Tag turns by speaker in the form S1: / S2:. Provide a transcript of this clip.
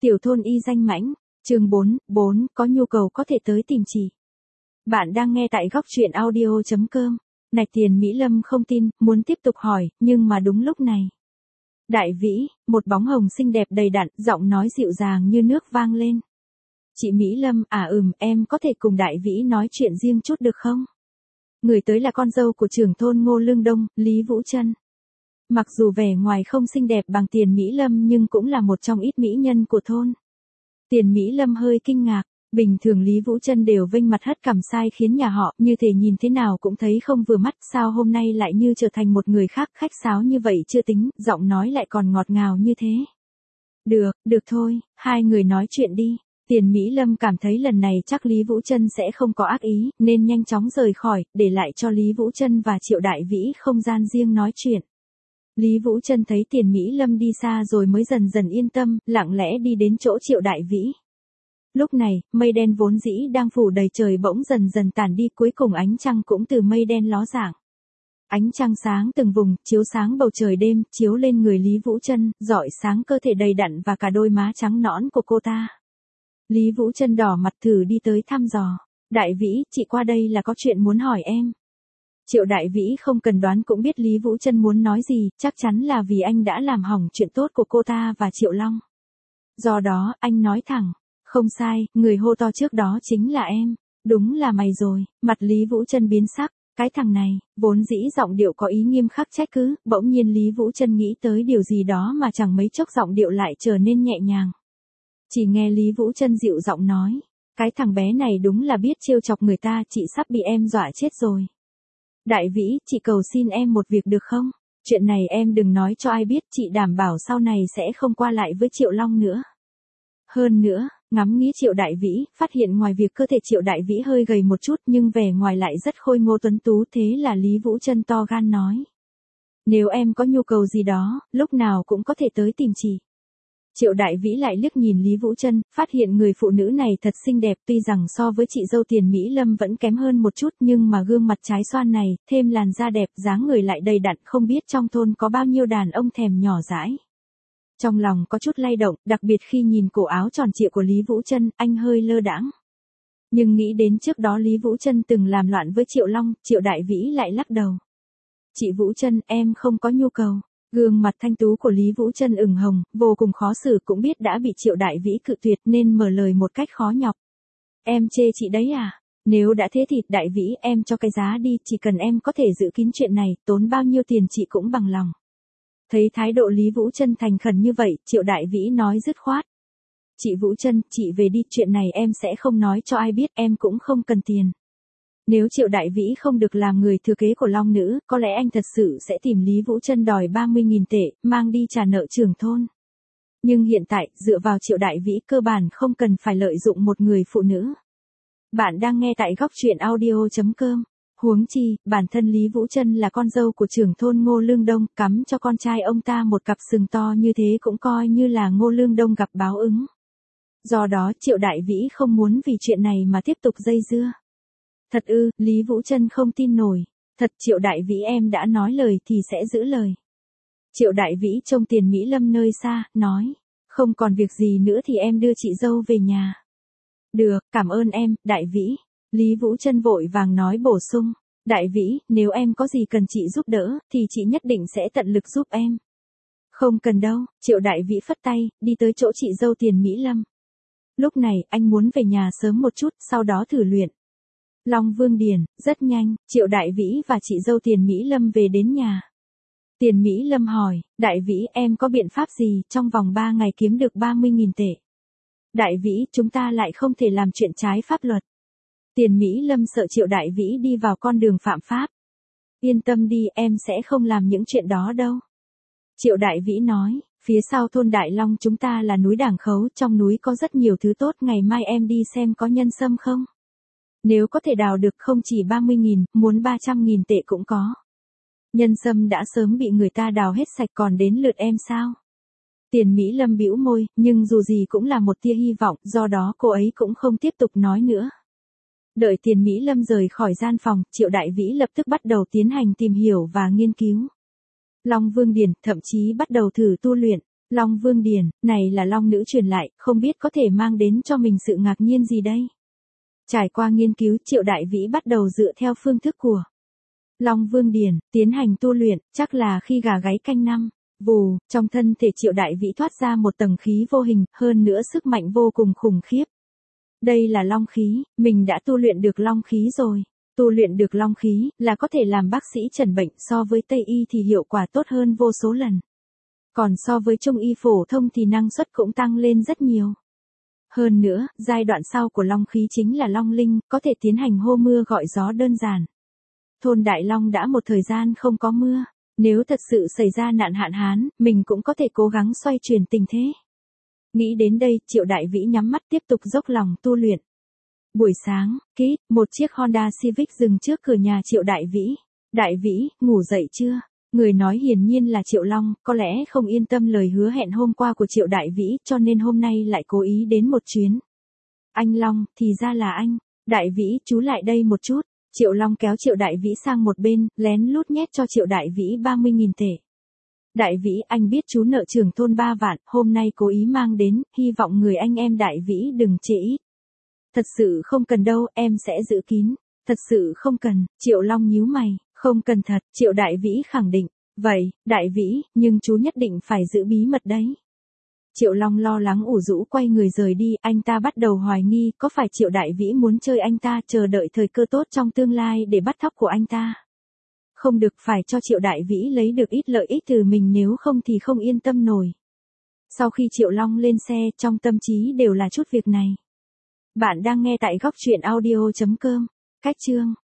S1: Tiểu thôn y danh mãnh, chương 4, có nhu cầu có thể tới tìm chị. Bạn đang nghe tại góc truyện audio.com. Nạch Tiền Mỹ Lâm không tin, muốn tiếp tục hỏi, nhưng mà đúng lúc này. Đại Vĩ, một bóng hồng xinh đẹp đầy đặn, giọng nói dịu dàng như nước vang lên. Chị Mỹ Lâm, em có thể cùng Đại Vĩ nói chuyện riêng chút được không? Người tới là con dâu của trưởng thôn Ngô Lương Đông, Lý Vũ Trân. Mặc dù vẻ ngoài không xinh đẹp bằng Tiền Mỹ Lâm nhưng cũng là một trong ít mỹ nhân của thôn. Tiền Mỹ Lâm hơi kinh ngạc, bình thường Lý Vũ Trân đều vênh mặt hất cằm sai khiến nhà họ như thể nhìn thế nào cũng thấy không vừa mắt, sao hôm nay lại như trở thành một người khác, khách sáo như vậy chưa tính, giọng nói lại còn ngọt ngào như thế. Được thôi, hai người nói chuyện đi. Tiền Mỹ Lâm cảm thấy lần này chắc Lý Vũ Trân sẽ không có ác ý, nên nhanh chóng rời khỏi, để lại cho Lý Vũ Trân và Triệu Đại Vĩ không gian riêng nói chuyện. Lý Vũ Trân thấy Tiền Mỹ Lâm đi xa rồi mới dần dần yên tâm, lặng lẽ đi đến chỗ Triệu Đại Vĩ. Lúc này, mây đen vốn dĩ đang phủ đầy trời bỗng dần dần tản đi, cuối cùng ánh trăng cũng từ mây đen ló dạng. Ánh trăng sáng từng vùng, chiếu sáng bầu trời đêm, chiếu lên người Lý Vũ Trân, rọi sáng cơ thể đầy đặn và cả đôi má trắng nõn của cô ta. Lý Vũ Trân đỏ mặt thử đi tới thăm dò. Đại Vĩ, chị qua đây là có chuyện muốn hỏi em. Triệu Đại Vĩ không cần đoán cũng biết Lý Vũ Trân muốn nói gì, chắc chắn là vì anh đã làm hỏng chuyện tốt của cô ta và Triệu Long. Do đó, anh nói thẳng, không sai, người hô to trước đó chính là em. Đúng là mày rồi, mặt Lý Vũ Trân biến sắc, cái thằng này, vốn dĩ giọng điệu có ý nghiêm khắc trách cứ, bỗng nhiên Lý Vũ Trân nghĩ tới điều gì đó mà chẳng mấy chốc giọng điệu lại trở nên nhẹ nhàng. Chỉ nghe Lý Vũ Trân dịu giọng nói, cái thằng bé này đúng là biết trêu chọc người ta, chị sắp bị em dọa chết rồi. Đại Vĩ, chị cầu xin em một việc được không? Chuyện này em đừng nói cho ai biết, chị đảm bảo sau này sẽ không qua lại với Triệu Long nữa. Hơn nữa, ngắm nghĩ Triệu Đại Vĩ, phát hiện ngoài việc cơ thể Triệu Đại Vĩ hơi gầy một chút nhưng vẻ ngoài lại rất khôi ngô tuấn tú, thế là Lý Vũ Trân to gan nói. Nếu em có nhu cầu gì đó, lúc nào cũng có thể tới tìm chị. Triệu Đại Vĩ lại liếc nhìn Lý Vũ Trân, phát hiện người phụ nữ này thật xinh đẹp, tuy rằng so với chị dâu Tiền Mỹ Lâm vẫn kém hơn một chút nhưng mà gương mặt trái xoan này, thêm làn da đẹp, dáng người lại đầy đặn, không biết trong thôn có bao nhiêu đàn ông thèm nhỏ dãi. Trong lòng có chút lay động, đặc biệt khi nhìn cổ áo tròn trịa của Lý Vũ Trân, anh hơi lơ đãng. Nhưng nghĩ đến trước đó Lý Vũ Trân từng làm loạn với Triệu Long, Triệu Đại Vĩ lại lắc đầu. Chị Vũ Trân, em không có nhu cầu. Gương mặt thanh tú của Lý Vũ Trân ửng hồng, vô cùng khó xử, cũng biết đã bị Triệu Đại Vĩ cự tuyệt nên mở lời một cách khó nhọc. Em chê chị đấy à? Nếu đã thế thì Đại Vĩ, em cho cái giá đi, chỉ cần em có thể giữ kín chuyện này, tốn bao nhiêu tiền chị cũng bằng lòng. Thấy thái độ Lý Vũ Trân thành khẩn như vậy, Triệu Đại Vĩ nói dứt khoát. Chị Vũ Trân, chị về đi, chuyện này em sẽ không nói cho ai biết, em cũng không cần tiền. Nếu Triệu Đại Vĩ không được làm người thừa kế của Long Nữ, có lẽ anh thật sự sẽ tìm Lý Vũ Trân đòi 30.000 tệ, mang đi trả nợ trưởng thôn. Nhưng hiện tại, dựa vào Triệu Đại Vĩ cơ bản không cần phải lợi dụng một người phụ nữ. Bạn đang nghe tại góc truyện audio.com. Huống chi, bản thân Lý Vũ Trân là con dâu của trưởng thôn Ngô Lương Đông, cắm cho con trai ông ta một cặp sừng to như thế cũng coi như là Ngô Lương Đông gặp báo ứng. Do đó Triệu Đại Vĩ không muốn vì chuyện này mà tiếp tục dây dưa. Thật ư, Lý Vũ Trân không tin nổi. Thật, Triệu Đại Vĩ, em đã nói lời thì sẽ giữ lời. Triệu Đại Vĩ trông Tiền Mỹ Lâm nơi xa, nói. Không còn việc gì nữa thì em đưa chị dâu về nhà. Được, cảm ơn em, Đại Vĩ. Lý Vũ Trân vội vàng nói bổ sung. Đại Vĩ, nếu em có gì cần chị giúp đỡ, thì chị nhất định sẽ tận lực giúp em. Không cần đâu, Triệu Đại Vĩ phất tay, đi tới chỗ chị dâu Tiền Mỹ Lâm. Lúc này, anh muốn về nhà sớm một chút, sau đó thử luyện. Long Vương Điền, rất nhanh, Triệu Đại Vĩ và chị dâu Tiền Mỹ Lâm về đến nhà. Tiền Mỹ Lâm hỏi, Đại Vĩ, em có biện pháp gì trong vòng 3 ngày kiếm được 30.000 tệ? Đại Vĩ, chúng ta lại không thể làm chuyện trái pháp luật. Tiền Mỹ Lâm sợ Triệu Đại Vĩ đi vào con đường phạm pháp. Yên tâm đi, em sẽ không làm những chuyện đó đâu. Triệu Đại Vĩ nói, phía sau thôn Đại Long chúng ta là núi Đàng Khấu, trong núi có rất nhiều thứ tốt, ngày mai em đi xem có nhân sâm không? Nếu có thể đào được không chỉ 30.000, muốn 300.000 tệ cũng có. Nhân sâm đã sớm bị người ta đào hết sạch, còn đến lượt em sao? Tiền Mỹ Lâm bĩu môi, nhưng dù gì cũng là một tia hy vọng, do đó cô ấy cũng không tiếp tục nói nữa. Đợi Tiền Mỹ Lâm rời khỏi gian phòng, Triệu Đại Vĩ lập tức bắt đầu tiến hành tìm hiểu và nghiên cứu. Long Vương Điền thậm chí bắt đầu thử tu luyện. Long Vương Điển, này là Long nữ truyền lại, không biết có thể mang đến cho mình sự ngạc nhiên gì đây? Trải qua nghiên cứu, Triệu Đại Vĩ bắt đầu dựa theo phương thức của Long Vương Điển, tiến hành tu luyện, chắc là khi gà gáy canh năm. Vù, trong thân thể Triệu Đại Vĩ thoát ra một tầng khí vô hình, hơn nữa sức mạnh vô cùng khủng khiếp. Đây là long khí, mình đã tu luyện được long khí rồi. Tu luyện được long khí, là có thể làm bác sĩ trần bệnh, so với Tây Y thì hiệu quả tốt hơn vô số lần. Còn so với Trung Y phổ thông thì năng suất cũng tăng lên rất nhiều. Hơn nữa, giai đoạn sau của long khí chính là long linh, có thể tiến hành hô mưa gọi gió đơn giản. Thôn Đại Long đã một thời gian không có mưa. Nếu thật sự xảy ra nạn hạn hán, mình cũng có thể cố gắng xoay chuyển tình thế. Nghĩ đến đây, Triệu Đại Vĩ nhắm mắt tiếp tục dốc lòng tu luyện. Buổi sáng, một chiếc Honda Civic dừng trước cửa nhà Triệu Đại Vĩ. Đại Vĩ, ngủ dậy chưa? Người nói hiển nhiên là Triệu Long, có lẽ không yên tâm lời hứa hẹn hôm qua của Triệu Đại Vĩ, cho nên hôm nay lại cố ý đến một chuyến. Anh Long, thì ra là anh. Đại Vĩ, chú lại đây một chút. Triệu Long kéo Triệu Đại Vĩ sang một bên, lén lút nhét cho Triệu Đại Vĩ 30.000 tệ. Đại Vĩ, anh biết chú nợ trưởng thôn 3 vạn, hôm nay cố ý mang đến, hy vọng người anh em Đại Vĩ đừng chê ít. Thật sự không cần đâu, em sẽ giữ kín. Thật sự không cần, Triệu Long nhíu mày, không cần thật, Triệu Đại Vĩ khẳng định. Vậy, Đại Vĩ, nhưng chú nhất định phải giữ bí mật đấy. Triệu Long lo lắng ủ rũ quay người rời đi, anh ta bắt đầu hoài nghi, có phải Triệu Đại Vĩ muốn chơi anh ta, chờ đợi thời cơ tốt trong tương lai để bắt thóc của anh ta. Không được, phải cho Triệu Đại Vĩ lấy được ít lợi ích từ mình, nếu không thì không yên tâm nổi. Sau khi Triệu Long lên xe, trong tâm trí đều là chút việc này. Bạn đang nghe tại góc truyện audio.com. Cách chương